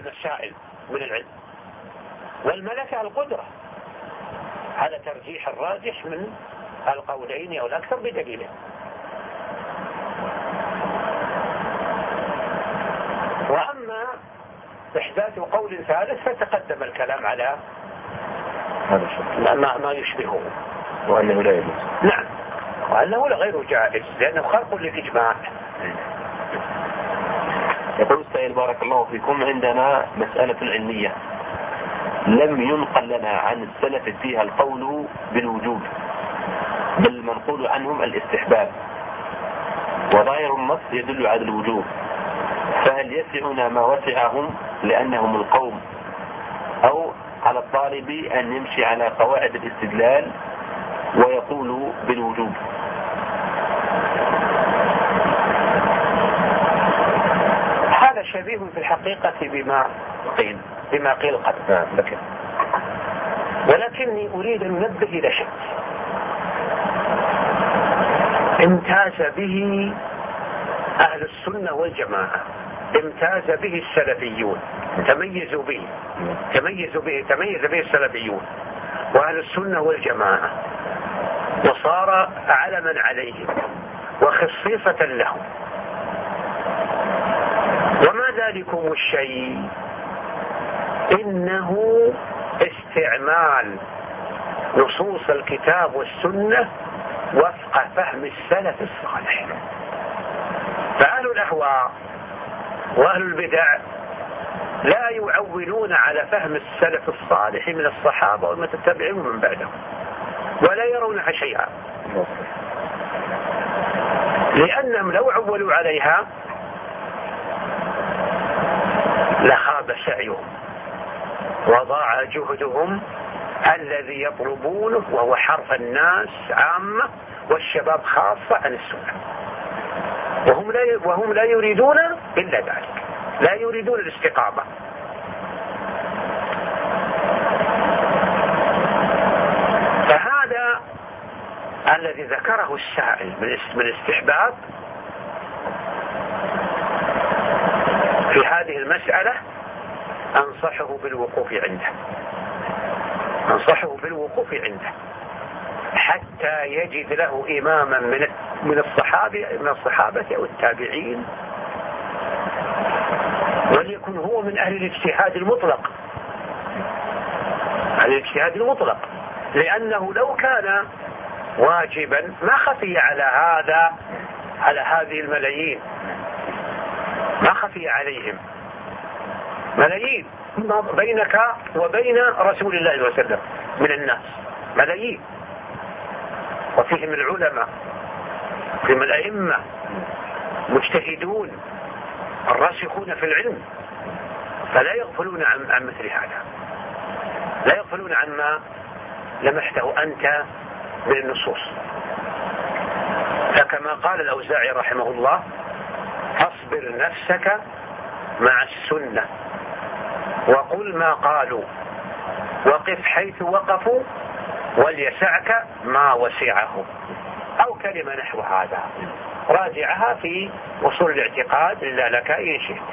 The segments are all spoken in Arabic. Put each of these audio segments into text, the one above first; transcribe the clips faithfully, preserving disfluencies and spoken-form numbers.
المسائل من العلم، والملكة القدرة. هذا ترجيح الراجح من القولين أو الأكثر بدليله. وأما إحداث قول ثالث فتقدم الكلام على ما, ما يشبهه، وأنه لا يجوز. نعم، وأنه غير جائز لأنه خلق للإجماع. يقول السائل بارك الله فيكم: عندنا مسألة علمية لم ينقل لنا عن السلف فيها القول بالوجوب، بل المنقول عنهم الاستحباب، وظاهر النص يدل على الوجوب، فهل يسعنا ما وسعهم لأنهم القوم، أو على الطالب أن يمشي على قواعد الاستدلال ويقول بالوجوب؟ هذا شبيه في الحقيقة بما قيل بما قيل قد ذكر، ولكني أريد أن أنبه إلى شيء امتاز به أهل السنة والجماعة، امتاز به السلفيون، تميزوا به تميزوا به تميز به السلفيون وأهل السنة والجماعة، وصار علما عليهم وخصيصة لهم. وما ذلكم الشيء إنه استعمال نصوص الكتاب والسنة وفق فهم السلف الصالح. فأهل الأهواء وأهل البدع لا يعولون على فهم السلف الصالح من الصحابة والمتتبعين من بعدهم، ولا يرونها شيئا، لأنهم لو عولوا عليها لخاب سعيهم وضاع جهدهم الذي يطلبونه، وهو حرف الناس عامة والشباب خاصة عن السنة، وهم لا وهم لا يريدون إلا ذلك، لا يريدون الاستقامة. فهذا الذي ذكره السائل من الاستحباب في هذه المسألة أنصحه بالوقوف عنده، أنصحه بالوقوف عنده حتى يجد له إماما من من الصحابة من الصحابة أو التابعين، وليكن هو من أهل الاجتهاد المطلق، أهل الاجتهاد المطلق، لأنه لو كان واجبا ما خفي على هذا على هذه الملايين، ما خفي عليهم ملايين بينك وبين رسول الله صلى الله عليه وسلم من الناس، ملايين، وفيهم العلماء، فيهم الأئمة مجتهدون الراسخون في العلم، فلا يغفلون عن, عن مثل هذا، لا يغفلون عما لمحته أنت من النصوص. فكما قال الأوزاعي رحمه الله: أصبر نفسك مع السنة وقل ما قالوا وقف حيث وقفوا وليسعك ما وسعه، أو كلمة نحو هذا، راجعها في وصول الاعتقاد إلا لك إن شئت.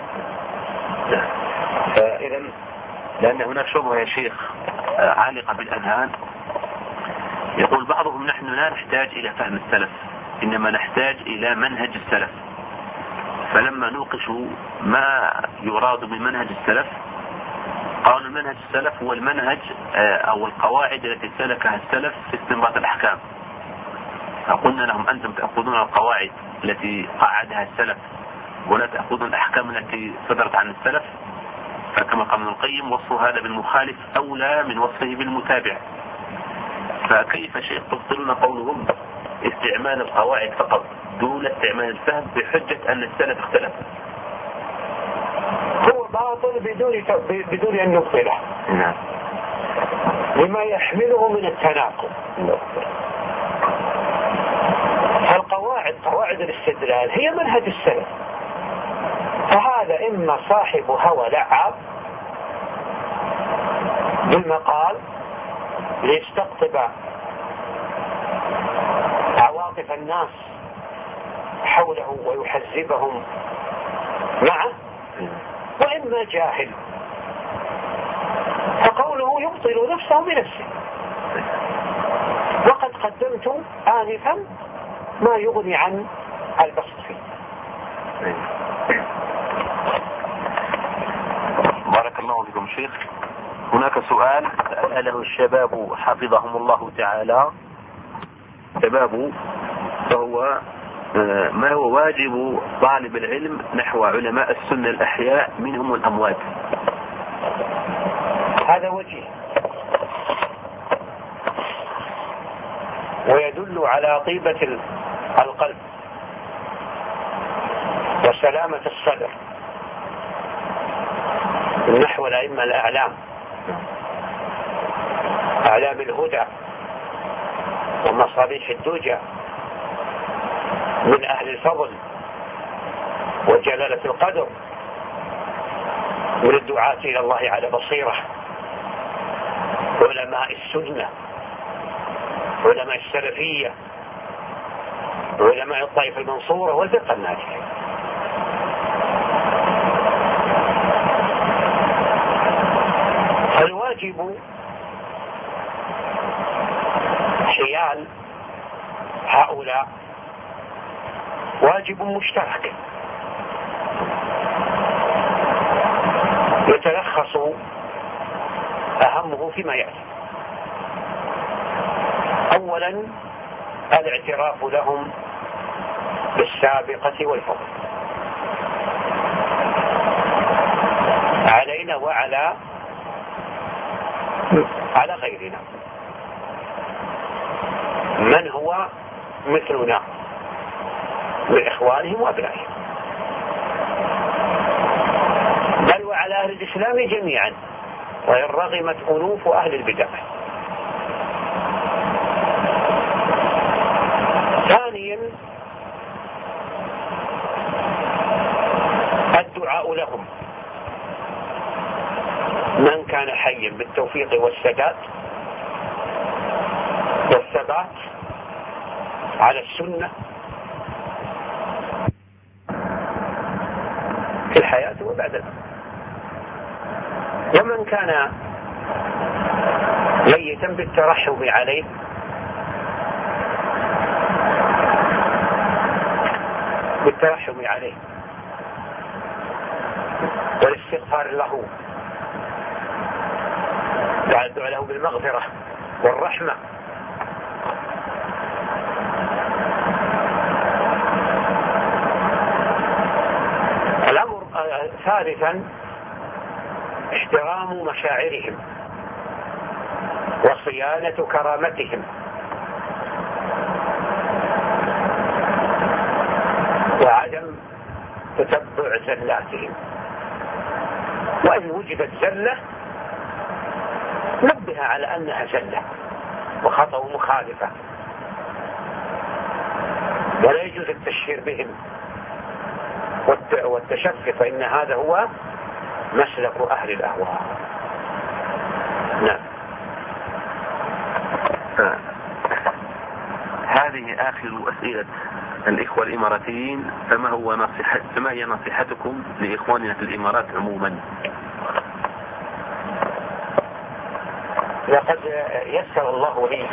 فإذا لأن هناك شبهة يا شيخ عالقة بالأذهان، يقول بعضهم: نحن لا نحتاج إلى فهم السلف، إنما نحتاج إلى منهج السلف. فلما نوقشوا ما يراد بمنهج السلف قالوا المنهج السلف هو المنهج أو القواعد التي سلكها السلف في استنباط الأحكام. فقلنا لهم: أنتم تأخذون القواعد التي قعدها السلف ولا تأخذون الأحكام التي صدرت عن السلف. فكما قال ابن القيم: وصف هذا بالمخالف أولى من وصفه بالمتابع. فكيف شيء تبطلون قولهم استعمال القواعد فقط دون استعمال الفهم بحجة أن السلف اختلف؟ هو باطل بدون بدون أن نبطله، نعم، لما يحمله من التناقض. القواعد قواعد الاستدلال هي منهج السلف، فهذا إما صاحب هوى لعب بالمقال ليستقطب عواطف الناس حوله ويحزبهم معه، وإما جاهل فقوله يبطل نفسه بنفسه. وقد قدمت آنفا ما يغني عن البسط فيه. بارك الله فيكم شيخ. هناك سؤال سأله الشباب حفظهم الله تعالى. شباب فهو ما هو واجب طالب العلم نحو علماء السنة الأحياء منهم الأموات؟ هذا وجه ويدل على طيبة القلب وسلامة الصدر نحو الأئمة الأعلام، أعلام الهدى ومصابيح الدجى من أهل الفضل وجلالة القدر، من الدعاة إلى الله على بصيرة، علماء السنة، علماء السلفية، علماء الطائفة المنصورة والفرقة الناجية. الواجب حيال هؤلاء واجب مشترك يتلخص أهمه فيما يأتي. أولا الاعتراف لهم بالسابقة والفضل علينا وعلى على غيرنا، من هو مثلنا من إخوانهم وأبنائهم، بل وعلى أهل الإسلام جميعا وإن رغمت أنوف أهل البدع. ثانيا الدعاء لهم من كان حيا بالتوفيق والسداد والثبات على السنة في الحياة وبعدها، ومن كان ميتا بالترحم عليه بالترحم عليه والاستغفار له والدعاء له بالمغفرة والرحمة. الأمر ثالثا احترام مشاعرهم وصيانة كرامتهم وعدم تتبع زلاتهم، وإن وجدت زلة نبه على أنها زلة وخطأ مخالفة، ولا يجوز التشهير بهم والتشفي، فإن هذا هو مسلك أهل الأهواء. نعم. آه. هذه آخر أسئلة الإخوة الإماراتيين، فما هو نصيحة فما هي نصيحتكم لإخواننا في الإمارات عموما؟ لقد يسر الله لي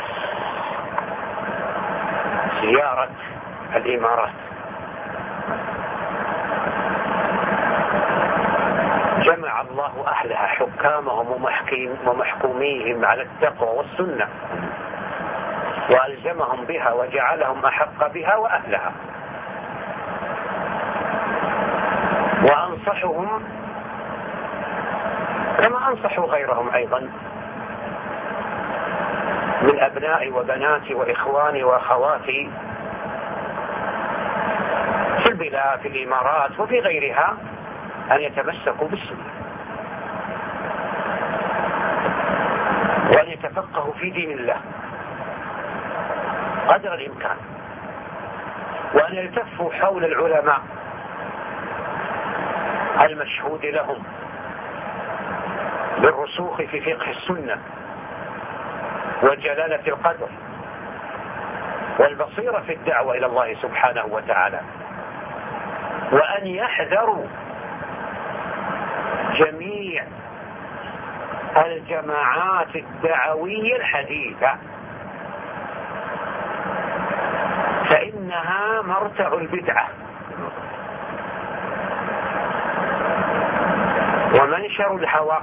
زيارة الإمارات، جمع الله أهلها حكامهم ومحكوميهم على التقوى والسنة وألزمهم بها وجعلهم أحق بها وأهلها، وأنصحهم كما أنصحوا غيرهم أيضا من أبنائي وبناتي وإخواني وأخواتي في البلاد في الإمارات وفي غيرها أن يتمسكوا بالسنة وأن يتفقهوا في دين الله قدر الإمكان، وأن يلتفوا حول العلماء المشهود لهم بالرسوخ في فقه السنة وجلالة القدر والبصيرة في الدعوة إلى الله سبحانه وتعالى، وأن يحذروا جميع الجماعات الدعوية الحديثة، فإنها مرتع البدعة ومنشأ الهوى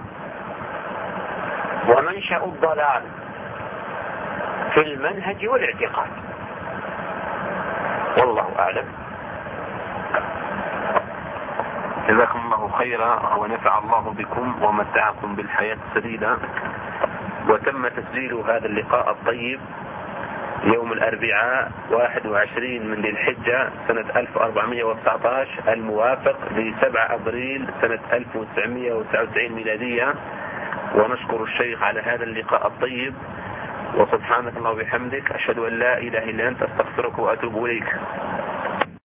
ومنشأ الضلال في المنهج والاعتقاد، والله أعلم. جزاكم الله خيرا ونفع الله بكم ومتعكم بالحياة السديدة. وتم تسجيل هذا اللقاء الطيب يوم الأربعاء واحد وعشرين من ذي الحجة سنة ألف وأربعمائة وتسعة عشر الموافق لسبعة أبريل سنة ألف وتسعمائة وتسعة وتسعين ميلادية. ونشكر الشيخ على هذا اللقاء الطيب، وسبحانك الله وبحمدك أشهد أن لا إله إلا أنت أستغفرك وأتوب إليك.